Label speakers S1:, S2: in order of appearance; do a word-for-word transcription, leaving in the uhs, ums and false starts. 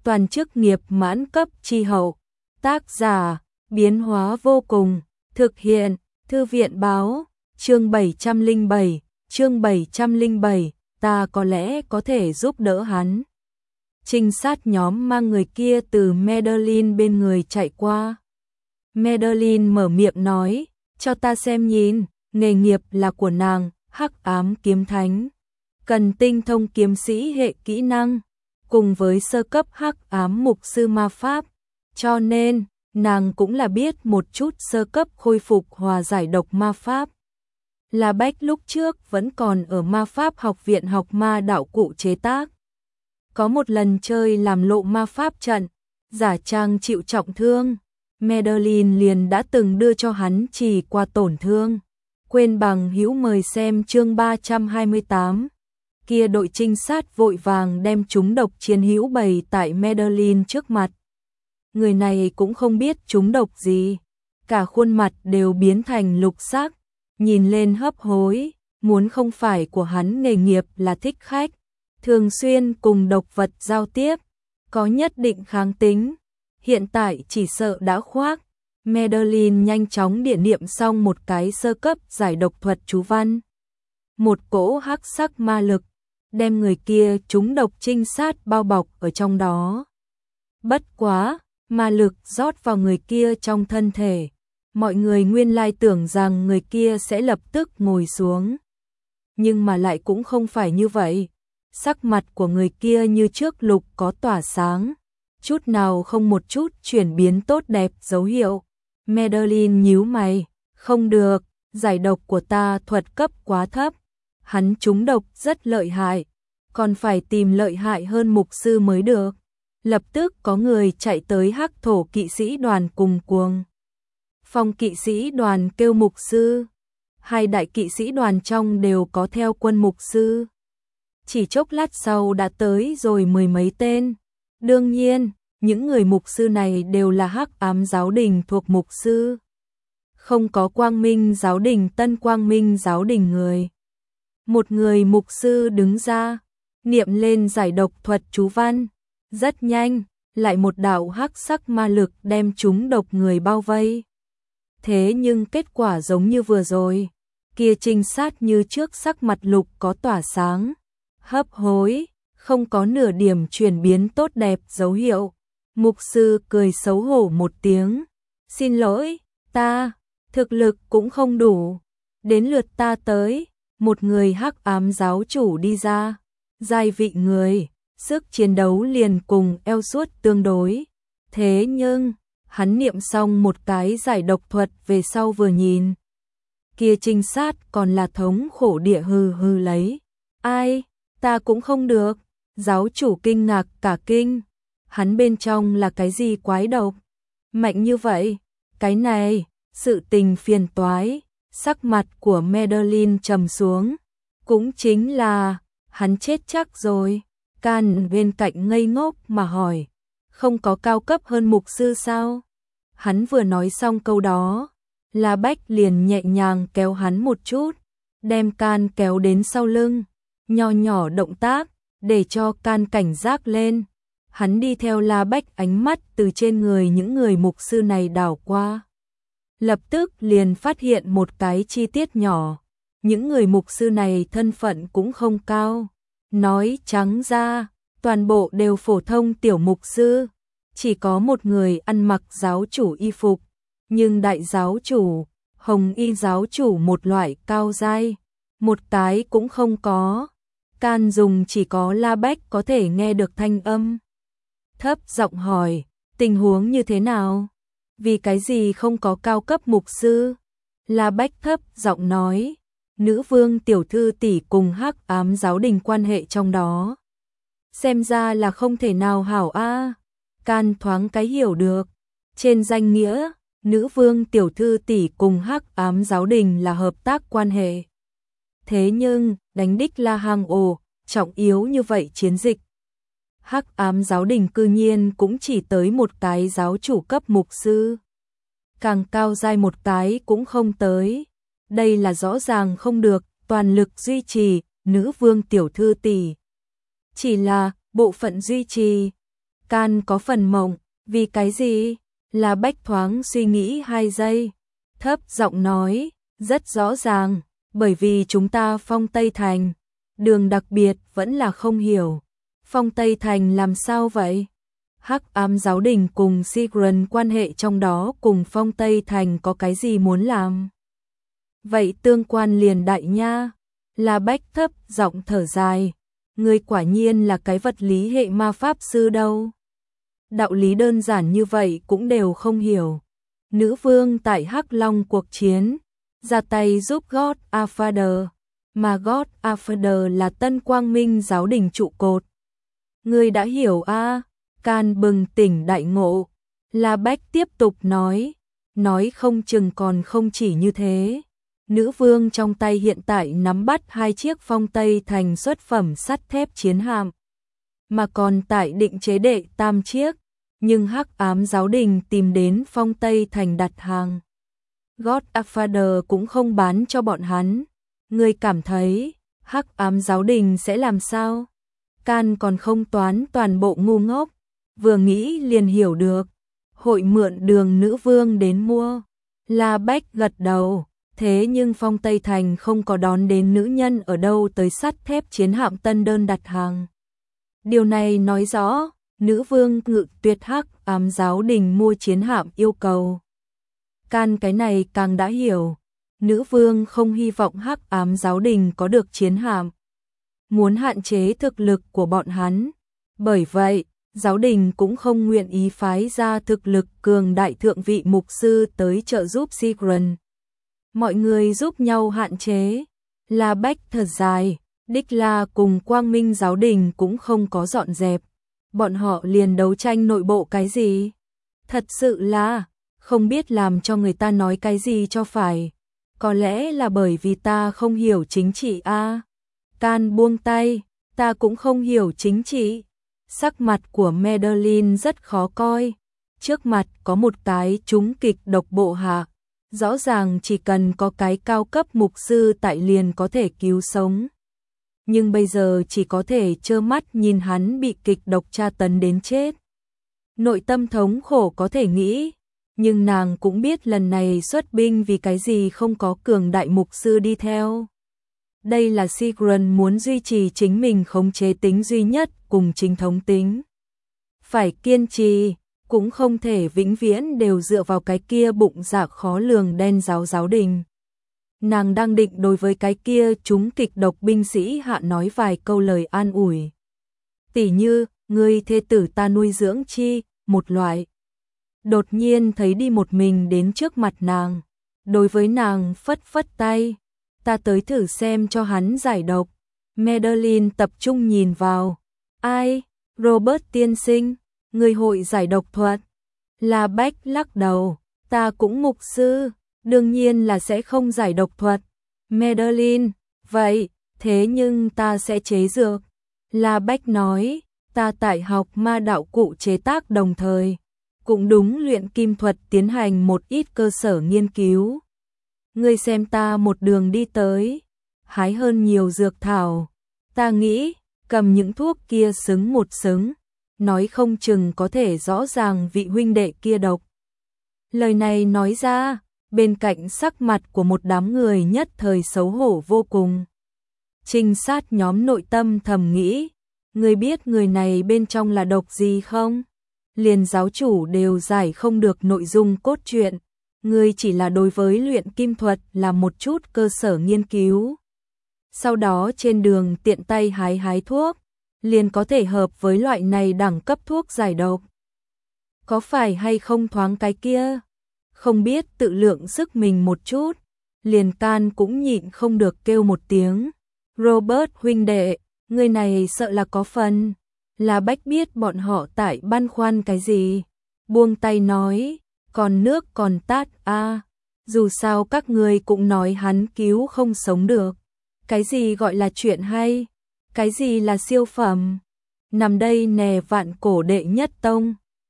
S1: toàn chức nghiệp mãn cấp chi hậu. Tác giả, biến hóa vô cùng, thực hiện, thư viện báo, chương bảy trăm lẻ bảy, chương bảy trăm lẻ bảy, ta có lẽ có thể giúp đỡ hắn. Trinh sát nhóm mang người kia từ Madeline bên người chạy qua. Madeline mở miệng nói, cho ta xem nhìn, nghề nghiệp là của nàng, hắc ám kiếm thánh. Cần tinh thông kiếm sĩ hệ kỹ năng, cùng với sơ cấp hắc ám mục sư ma pháp. Cho nên, nàng cũng là biết một chút sơ cấp khôi phục hòa giải độc ma pháp. La Bách lúc trước vẫn còn ở ma pháp học viện học ma đạo cụ chế tác. Có một lần chơi làm lộ ma pháp trận, giả trang chịu trọng thương. Madeline liền đã từng đưa cho hắn chỉ qua tổn thương. Quên bằng hữu mời xem chương ba trăm hai mươi tám. Kia đội trinh sát vội vàng đem chúng độc chiến hữu bày tại Madeline trước mặt. Người này cũng không biết chúng độc gì. Cả khuôn mặt đều biến thành lục sắc, nhìn lên hấp hối, muốn không phải của hắn nghề nghiệp là thích khách, thường xuyên cùng độc vật giao tiếp, có nhất định kháng tính. Hiện tại chỉ sợ đã khoác. Madeline nhanh chóng điện niệm xong một cái sơ cấp giải độc thuật chú văn. Một cỗ hắc sắc ma lực, đem người kia trúng độc trinh sát bao bọc ở trong đó. Bất quá, ma lực rót vào người kia trong thân thể. Mọi người nguyên lai tưởng rằng người kia sẽ lập tức ngồi xuống. Nhưng mà lại cũng không phải như vậy. Sắc mặt của người kia như trước lục có tỏa sáng. Chút nào không một chút chuyển biến tốt đẹp dấu hiệu. Madeline nhíu mày, không được, giải độc của ta thuật cấp quá thấp. Hắn trúng độc rất lợi hại, còn phải tìm lợi hại hơn mục sư mới được. Lập tức có người chạy tới hắc thổ kỵ sĩ đoàn cùng cuồng. Phong kỵ sĩ đoàn kêu mục sư, hai đại kỵ sĩ đoàn trong đều có theo quân mục sư. Chỉ chốc lát sau đã tới rồi mười mấy tên. Đương nhiên, những người mục sư này đều là hắc ám giáo đình thuộc mục sư. Không có quang minh giáo đình tân quang minh giáo đình người. Một người mục sư đứng ra, niệm lên giải độc thuật chú văn. Rất nhanh, lại một đạo hắc sắc ma lực đem chúng độc người bao vây. Thế nhưng kết quả giống như vừa rồi, kia trinh sát như trước sắc mặt lục có tỏa sáng, hấp hối, không có nửa điểm chuyển biến tốt đẹp dấu hiệu. Mục sư cười xấu hổ một tiếng, xin lỗi, ta, thực lực cũng không đủ. Đến lượt ta tới, một người hắc ám giáo chủ đi ra, giai vị người, sức chiến đấu liền cùng eo suốt tương đối. Thế nhưng, hắn niệm xong một cái giải độc thuật về sau vừa nhìn. Kia trinh sát còn là thống khổ địa hừ hừ lấy. Ai, ta cũng không được. Giáo chủ kinh ngạc cả kinh. Hắn bên trong là cái gì quái độc? Mạnh như vậy? Cái này, sự tình phiền toái. Sắc mặt của Madeline trầm xuống. Cũng chính là, hắn chết chắc rồi. Can bên cạnh ngây ngốc mà hỏi. Không có cao cấp hơn mục sư sao? Hắn vừa nói xong câu đó, La Bách liền nhẹ nhàng kéo hắn một chút, đem Can kéo đến sau lưng, nho nhỏ động tác, để cho Can cảnh giác lên. Hắn đi theo La Bách ánh mắt từ trên người những người mục sư này đảo qua. Lập tức liền phát hiện một cái chi tiết nhỏ, những người mục sư này thân phận cũng không cao. Nói trắng ra, toàn bộ đều phổ thông tiểu mục sư. Chỉ có một người ăn mặc giáo chủ y phục, nhưng đại giáo chủ, hồng y giáo chủ một loại cao giai, một cái cũng không có. Can dùng chỉ có La Bách có thể nghe được thanh âm. Thấp giọng hỏi, tình huống như thế nào? Vì cái gì không có cao cấp mục sư? La Bách thấp giọng nói, nữ vương tiểu thư tỷ cùng hắc ám giáo đình quan hệ trong đó. Xem ra là không thể nào hảo a. Can thoáng cái hiểu được. Trên danh nghĩa, nữ vương tiểu thư tỷ cùng hắc ám giáo đình là hợp tác quan hệ. Thế nhưng, đánh đích La Hang ồ, trọng yếu như vậy chiến dịch. Hắc ám giáo đình cư nhiên cũng chỉ tới một cái giáo chủ cấp mục sư. Càng cao giai một cái cũng không tới. Đây là rõ ràng không được, toàn lực duy trì, nữ vương tiểu thư tỷ. Chỉ là, bộ phận duy trì. Can có phần mộng, vì cái gì? La Bách thoáng suy nghĩ hai giây, thấp giọng nói, rất rõ ràng, bởi vì chúng ta Phong Tây Thành. Đường đặc biệt vẫn là không hiểu. Phong Tây Thành làm sao vậy? Hắc ám giáo đình cùng Sigrun quan hệ trong đó cùng Phong Tây Thành có cái gì muốn làm? Vậy tương quan liền đại nha. La Bách thấp giọng thở dài. Ngươi quả nhiên là cái vật lý hệ ma pháp sư đâu. Đạo lý đơn giản như vậy cũng đều không hiểu. Nữ vương tại Hắc Long cuộc chiến, ra tay giúp God Afader, mà God Afader là Tân Quang Minh giáo đình trụ cột. Ngươi đã hiểu a? À? Can bừng tỉnh đại ngộ. La Bách tiếp tục nói, nói không chừng còn không chỉ như thế. Nữ vương trong tay hiện tại nắm bắt hai chiếc Phong Tây Thành xuất phẩm sắt thép chiến hạm, mà còn tại định chế đệ tam chiếc, nhưng Hắc ám giáo đình tìm đến Phong Tây Thành đặt hàng. God Afader cũng không bán cho bọn hắn. Ngươi cảm thấy Hắc ám giáo đình sẽ làm sao? Can còn không toán toàn bộ ngu ngốc, vừa nghĩ liền hiểu được. Hội mượn đường nữ vương đến mua. La Bách gật đầu. Thế nhưng Phong Tây Thành không có đón đến nữ nhân ở đâu tới sắt thép chiến hạm tân đơn đặt hàng. Điều này nói rõ, nữ vương ngự tuyệt Hắc ám giáo đình mua chiến hạm yêu cầu. Can cái này càng đã hiểu, nữ vương không hy vọng Hắc ám giáo đình có được chiến hạm, muốn hạn chế thực lực của bọn hắn. Bởi vậy, giáo đình cũng không nguyện ý phái ra thực lực cường đại thượng vị mục sư tới trợ giúp Sigrun. Mọi người giúp nhau hạn chế. La Bách thở dài, đích là cùng Quang Minh giáo đình cũng không có dọn dẹp. Bọn họ liền đấu tranh nội bộ cái gì? Thật sự là, không biết làm cho người ta nói cái gì cho phải. Có lẽ là bởi vì ta không hiểu chính trị a. À? Can buông tay, ta cũng không hiểu chính trị. Sắc mặt của Madeline rất khó coi. Trước mặt có một cái trúng kịch độc bộ hạ. Rõ ràng chỉ cần có cái cao cấp mục sư tại liền có thể cứu sống. Nhưng bây giờ chỉ có thể trơ mắt nhìn hắn bị kịch độc tra tấn đến chết. Nội tâm thống khổ có thể nghĩ, nhưng nàng cũng biết lần này xuất binh vì cái gì không có cường đại mục sư đi theo. Đây là Sigrun muốn duy trì chính mình khống chế tính duy nhất cùng chính thống tính. Phải kiên trì, cũng không thể vĩnh viễn đều dựa vào cái kia bụng dạ khó lường đen giáo giáo đình. Nàng đang định đối với cái kia chúng kịch độc binh sĩ hạ nói vài câu lời an ủi. Tỉ như, ngươi thê tử ta nuôi dưỡng chi, một loại. Đột nhiên thấy đi một mình đến trước mặt nàng. Đối với nàng phất phất tay. Ta tới thử xem cho hắn giải độc. Madeline tập trung nhìn vào. Ai? Robert tiên sinh, người hội giải độc thuật. La Bách lắc đầu. Ta cũng mục sư, đương nhiên là sẽ không giải độc thuật. Madeline, vậy, thế nhưng ta sẽ chế dược. La Bách nói, ta tại học ma đạo cụ chế tác đồng thời. Cũng đúng luyện kim thuật tiến hành một ít cơ sở nghiên cứu. Ngươi xem ta một đường đi tới, hái hơn nhiều dược thảo. Ta nghĩ, cầm những thuốc kia xứng một xứng, nói không chừng có thể rõ ràng vị huynh đệ kia độc. Lời này nói ra, bên cạnh sắc mặt của một đám người nhất thời xấu hổ vô cùng. Trinh sát nhóm nội tâm thầm nghĩ, ngươi biết người này bên trong là độc gì không? Liền giáo chủ đều giải không được nội dung cốt truyện. Ngươi chỉ là đối với luyện kim thuật là một chút cơ sở nghiên cứu. Sau đó trên đường tiện tay hái hái thuốc, liền có thể hợp với loại này đẳng cấp thuốc giải độc. Có phải hay không thoáng cái kia? Không biết tự lượng sức mình một chút, liền Can cũng nhịn không được kêu một tiếng. Robert huynh đệ, người này sợ là có phần. La Bách biết bọn họ tại băn khoăn cái gì. Buông tay nói, còn nước còn tát a, à, dù sao các người cũng nói hắn cứu không sống được. Cái gì gọi là chuyện hay? Cái gì là siêu phẩm? Nằm đây nè vạn cổ đệ nhất tông,